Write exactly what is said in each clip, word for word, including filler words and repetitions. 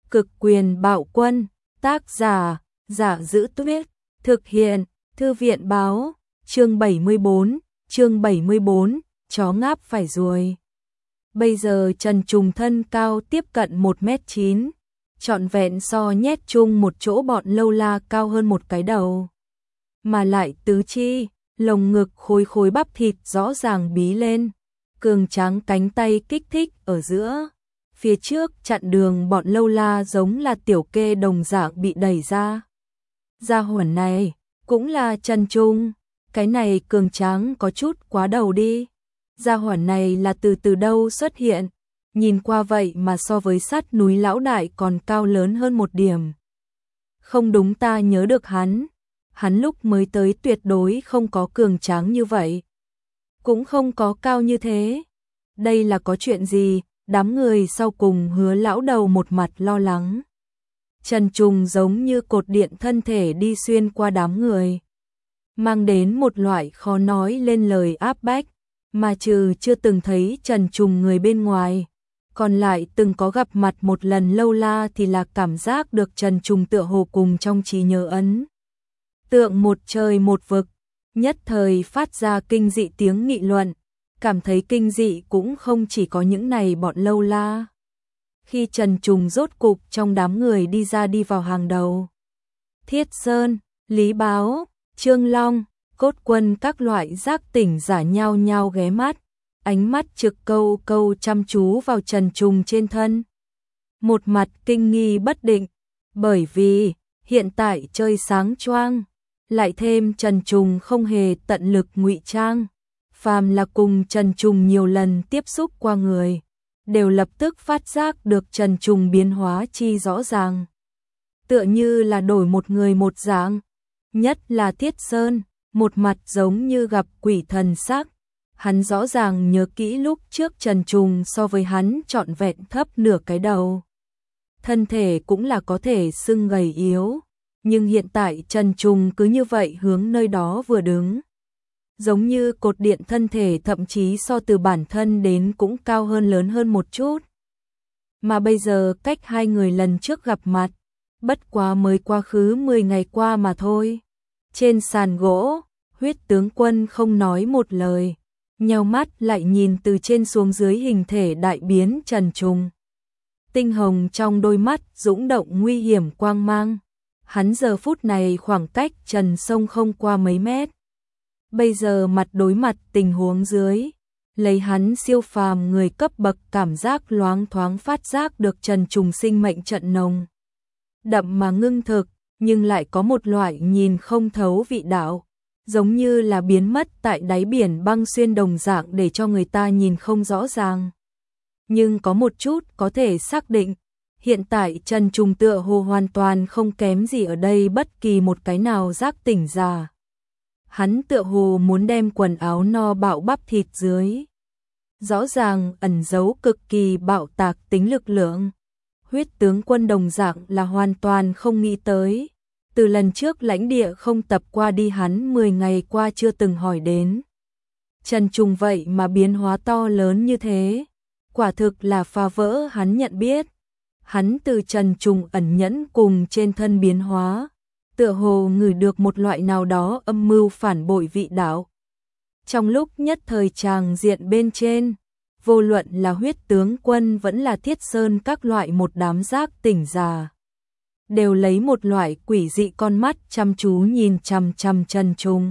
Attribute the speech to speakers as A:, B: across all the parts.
A: Cực quyền bạo quân, tác giả, Giả Dữ Tuyết, thực hiện, Thư viện báo, chương bảy mươi bốn, chương bảy mươi bốn, chó ngáp phải ruồi. Bây giờ Trần Trùng thân cao tiếp cận một mét chín, trọn vẹn so nhét chung một chỗ bọn lâu la cao hơn một cái đầu. Mà lại tứ chi, lồng ngực khối khối bắp thịt rõ ràng bí lên, cường tráng cánh tay kích thích ở giữa. Phía trước chặn đường bọn lâu la giống là tiểu kê đồng dạng bị đẩy ra. Gia hỏa này, cũng là Trần Trung, cái này cường tráng có chút quá đầu đi. Gia hỏa này là từ từ đâu xuất hiện, nhìn qua vậy mà so với sắt núi lão đại còn cao lớn hơn một điểm. Không đúng, ta nhớ được hắn, hắn lúc mới tới tuyệt đối không có cường tráng như vậy, cũng không có cao như thế. Đây là có chuyện gì? Đám người sau cùng Hứa lão đầu một mặt lo lắng. Trần Trùng giống như cột điện thân thể đi xuyên qua đám người, mang đến một loại khó nói lên lời áp bách, mà trừ chưa từng thấy Trần Trùng người bên ngoài, còn lại từng có gặp mặt một lần lâu la thì là cảm giác được Trần Trùng tựa hồ cùng trong trí nhớ ấn tượng một trời một vực, nhất thời phát ra kinh dị tiếng nghị luận. Cảm thấy kinh dị cũng không chỉ có những này bọn lâu la. Khi Trần Trùng rốt cục trong đám người đi ra đi vào hàng đầu, Thiết Sơn, Lý Báo, Trương Long, Cốt Quân các loại giác tỉnh giả nhao nhao ghé mắt, ánh mắt trực câu câu chăm chú vào Trần Trùng trên thân. Một mặt kinh nghi bất định, bởi vì hiện tại chơi sáng choang, lại thêm Trần Trùng không hề tận lực ngụy trang. Phàm là cùng Trần Trùng nhiều lần tiếp xúc qua người, đều lập tức phát giác được Trần Trùng biến hóa chi rõ ràng. Tựa như là đổi một người một dạng, nhất là Thiết Sơn, một mặt giống như gặp quỷ thần sắc. Hắn rõ ràng nhớ kỹ lúc trước Trần Trùng so với hắn trọn vẹn thấp nửa cái đầu. Thân thể cũng là có thể xưng gầy yếu, nhưng hiện tại Trần Trùng cứ như vậy hướng nơi đó vừa đứng. Giống như cột điện thân thể thậm chí so từ bản thân đến cũng cao hơn lớn hơn một chút. Mà bây giờ cách hai người lần trước gặp mặt, bất quá mới quá khứ mười ngày qua mà thôi. Trên sàn gỗ, Huyết tướng quân không nói một lời, nheo mắt lại nhìn từ trên xuống dưới hình thể đại biến Trần Trùng. Tinh hồng trong đôi mắt dũng động nguy hiểm quang mang. Hắn giờ phút này khoảng cách Trần Sông không qua mấy mét. Bây giờ mặt đối mặt tình huống dưới, lấy hắn siêu phàm người cấp bậc cảm giác loáng thoáng phát giác được Trần Trùng sinh mệnh trận nồng đậm mà ngưng thực, nhưng lại có một loại nhìn không thấu vị đạo, giống như là biến mất tại đáy biển băng xuyên đồng dạng để cho người ta nhìn không rõ ràng. Nhưng có một chút có thể xác định, hiện tại Trần Trùng tựa hồ hoàn toàn không kém gì ở đây bất kỳ một cái nào giác tỉnh giả. Hắn tựa hồ muốn đem quần áo no bạo bắp thịt dưới, rõ ràng ẩn giấu cực kỳ bạo tạc tính lực lượng. Huyết tướng quân đồng dạng là hoàn toàn không nghĩ tới, từ lần trước lãnh địa không tập qua đi hắn mười ngày qua chưa từng hỏi đến. Trần Trùng vậy mà biến hóa to lớn như thế, quả thực là phá vỡ hắn nhận biết. Hắn từ Trần Trùng ẩn nhẫn cùng trên thân biến hóa, tựa hồ ngửi được một loại nào đó âm mưu phản bội vị đạo. Trong lúc nhất thời tràng diện bên trên, vô luận là Huyết tướng quân vẫn là Thiết Sơn các loại một đám giác tỉnh giả, đều lấy một loại quỷ dị con mắt chăm chú nhìn chằm chằm Trần Trùng,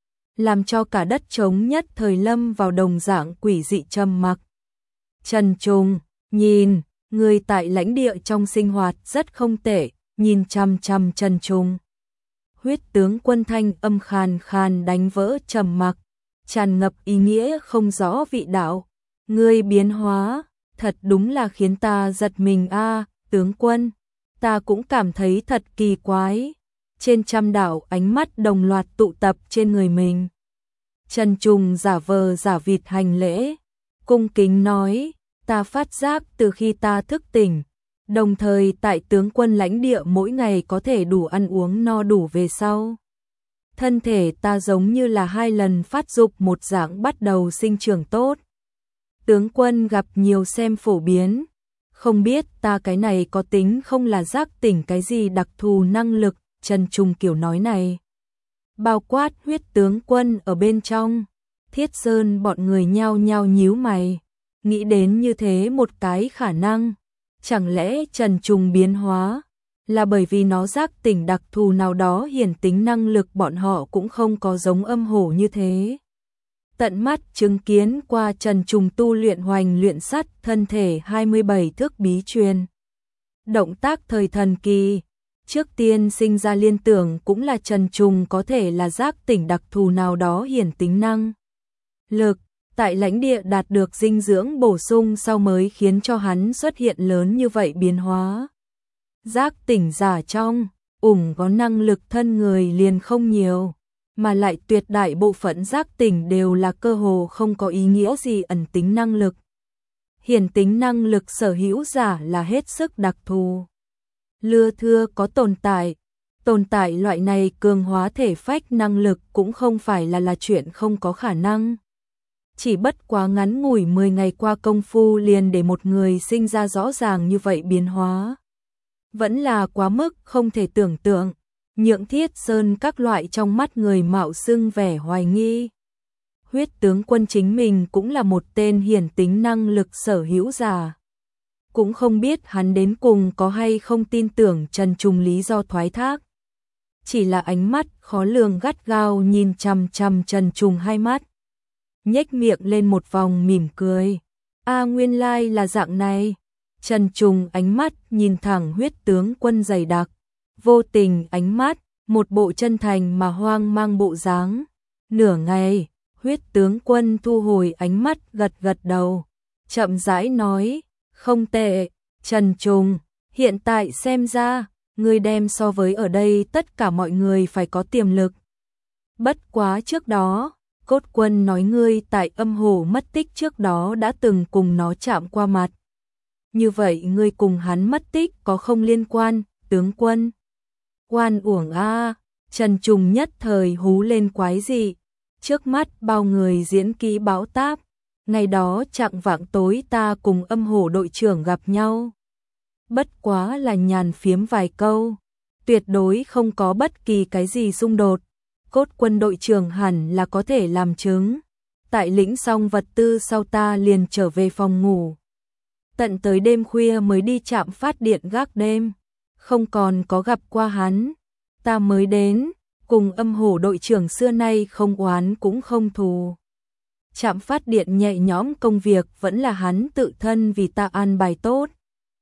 A: làm cho cả đất trống nhất thời lâm vào đồng dạng quỷ dị trầm mặc. Trần Trùng, nhìn, người tại lãnh địa trong sinh hoạt rất không tệ, nhìn chằm chằm Trần Trùng. Huyết tướng quân thanh âm khàn khàn đánh vỡ trầm mặc, tràn ngập ý nghĩa không rõ vị đạo. Ngươi biến hóa, thật đúng là khiến ta giật mình a, à, tướng quân. Ta cũng cảm thấy thật kỳ quái. Trên trăm đạo ánh mắt đồng loạt tụ tập trên người mình. Trần Trùng giả vờ giả vịt hành lễ, cung kính nói, ta phát giác từ khi ta thức tỉnh, đồng thời tại tướng quân lãnh địa mỗi ngày có thể đủ ăn uống no đủ về sau. Thân thể ta giống như là hai lần phát dục một dạng bắt đầu sinh trưởng tốt. Tướng quân gặp nhiều xem phổ biến, Không biết ta cái này có tính không là giác tỉnh cái gì đặc thù năng lực, Trần Trùng kiểu nói này. Bao quát huyết tướng quân ở bên trong, Thiết Sơn bọn người nhao nhao nhíu mày, nghĩ đến như thế một cái khả năng. Chẳng lẽ Trần Trùng biến hóa là bởi vì nó giác tỉnh đặc thù nào đó hiển tính năng lực bọn họ cũng không có giống âm hổ như thế. Tận mắt chứng kiến qua Trần Trùng tu luyện hoành luyện sắt thân thể hai mươi bảy thước bí truyền. Động tác thời thần kỳ, trước tiên sinh ra liên tưởng cũng là Trần Trùng có thể là giác tỉnh đặc thù nào đó hiển tính năng lực, tại lãnh địa đạt được dinh dưỡng bổ sung sau mới khiến cho hắn xuất hiện lớn như vậy biến hóa. Giác tỉnh giả trong, ủng có năng lực thân người liền không nhiều, mà lại tuyệt đại bộ phận giác tỉnh đều là cơ hồ không có ý nghĩa gì ẩn tính năng lực. Hiển tính năng lực sở hữu giả là hết sức đặc thù. Lưa thưa có tồn tại, tồn tại loại này cường hóa thể phách năng lực cũng không phải là là chuyện không có khả năng. Chỉ bất quá ngắn ngủi mười ngày qua công phu liền để một người sinh ra rõ ràng như vậy biến hóa. Vẫn là quá mức không thể tưởng tượng, nhượng Thiết Sơn các loại trong mắt người mạo xưng vẻ hoài nghi. Huyết tướng quân chính mình cũng là một tên hiển tính năng lực sở hữu giả. Cũng không biết hắn đến cùng có hay không tin tưởng Trần Trùng lý do thoái thác. Chỉ là ánh mắt khó lường gắt gao nhìn chằm chằm Trần Trùng hai mắt. Nhếch miệng lên một vòng mỉm cười. A nguyên lai là dạng này. Trần Trùng ánh mắt nhìn thẳng huyết tướng quân dày đặc. Vô tình ánh mắt, một bộ chân thành mà hoang mang bộ dáng. Nửa ngày, huyết tướng quân thu hồi ánh mắt gật gật đầu. Chậm rãi nói, không tệ, Trần Trùng, hiện tại xem ra, ngươi đem so với ở đây tất cả mọi người phải có tiềm lực. Bất quá trước đó, Cốt Quân nói ngươi tại âm hồ mất tích trước đó đã từng cùng nó chạm qua mặt. Như vậy ngươi cùng hắn mất tích có không liên quan, tướng quân? Oan uổng a, Trần Trùng nhất thời hú lên quái dị. Trước mắt bao người diễn kỹ báo táp. Ngày đó chạng vạng tối ta cùng âm hổ đội trưởng gặp nhau. Bất quá là nhàn phiếm vài câu. Tuyệt đối không có bất kỳ cái gì xung đột. Cốt Quân đội trưởng hẳn là có thể làm chứng. Tại lĩnh xong vật tư sau ta liền trở về phòng ngủ. Tận tới đêm khuya mới đi trạm phát điện gác đêm. Không còn có gặp qua hắn. Ta mới đến, cùng âm hổ đội trưởng xưa nay không oán cũng không thù. Trạm phát điện nhẹ nhõm công việc vẫn là hắn tự thân vì ta an bài tốt.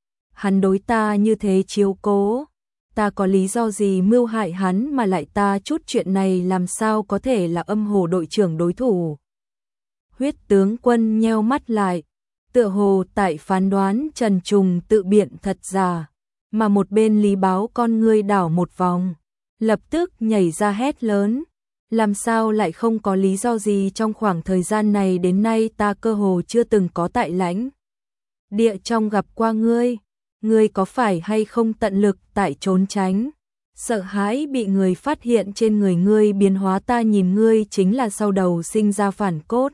A: Hắn đối ta như thế chiếu cố. Ta có lý do gì mưu hại hắn mà lại ta chút chuyện này làm sao có thể là âm hổ đội trưởng đối thủ. Huyết tướng quân nheo mắt lại. Tựa hồ tại phán đoán Trần Trùng tự biện thật giả. Mà một bên Lý Báo con ngươi đảo một vòng. Lập tức nhảy ra hét lớn. Làm sao lại không có lý do gì trong khoảng thời gian này đến nay ta cơ hồ chưa từng có tại lãnh địa trong gặp qua ngươi. Ngươi có phải hay không tận lực tại trốn tránh? Sợ hãi bị người phát hiện trên người ngươi biến hóa ta nhìn ngươi chính là sau đầu sinh ra phản cốt.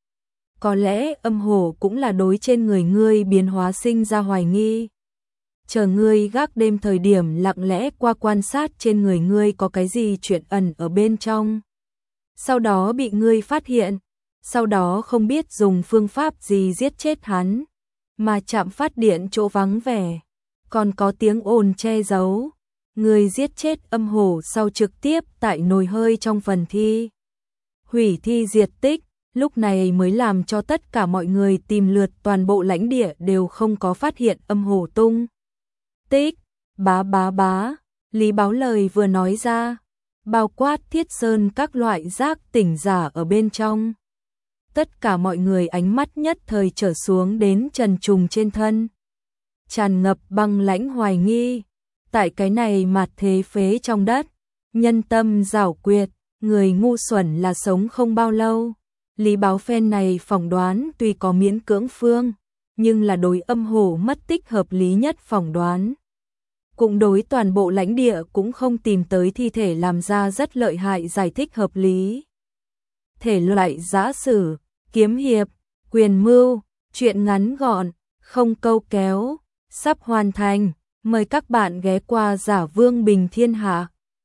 A: Có lẽ âm hổ cũng là đối trên người ngươi biến hóa sinh ra hoài nghi. Chờ ngươi gác đêm thời điểm lặng lẽ qua quan sát trên người ngươi có cái gì chuyện ẩn ở bên trong. Sau đó bị ngươi phát hiện, sau đó không biết dùng phương pháp gì giết chết hắn, mà trạm phát điện chỗ vắng vẻ, còn có tiếng ồn che giấu. Ngươi giết chết âm hổ sau trực tiếp tại nồi hơi trong phần thi. Hủy thi diệt tích, lúc này mới làm cho tất cả mọi người tìm lượt toàn bộ lãnh địa đều không có phát hiện âm hổ tung tích. Bá bá bá, Lý Báo lời vừa nói ra, bao quát Thiết Sơn các loại giác tỉnh giả ở bên trong. Tất cả mọi người ánh mắt nhất thời trở xuống đến Trần Trùng trên thân. Tràn ngập băng lãnh hoài nghi. Tại cái này mạt thế phế trong đất, nhân tâm giảo quyệt, người ngu xuẩn là sống không bao lâu. Lý Báo phen này phỏng đoán tuy có miễn cưỡng phương, nhưng là đối âm hổ mất tích hợp lý nhất phỏng đoán. Cũng đối toàn bộ lãnh địa cũng không tìm tới thi thể làm ra rất lợi hại giải thích hợp lý. Thể loại giã sử, kiếm hiệp, quyền mưu, chuyện ngắn gọn, không câu kéo, sắp hoàn thành. Mời các bạn ghé qua Giả Vương Bình Thiên Hạ.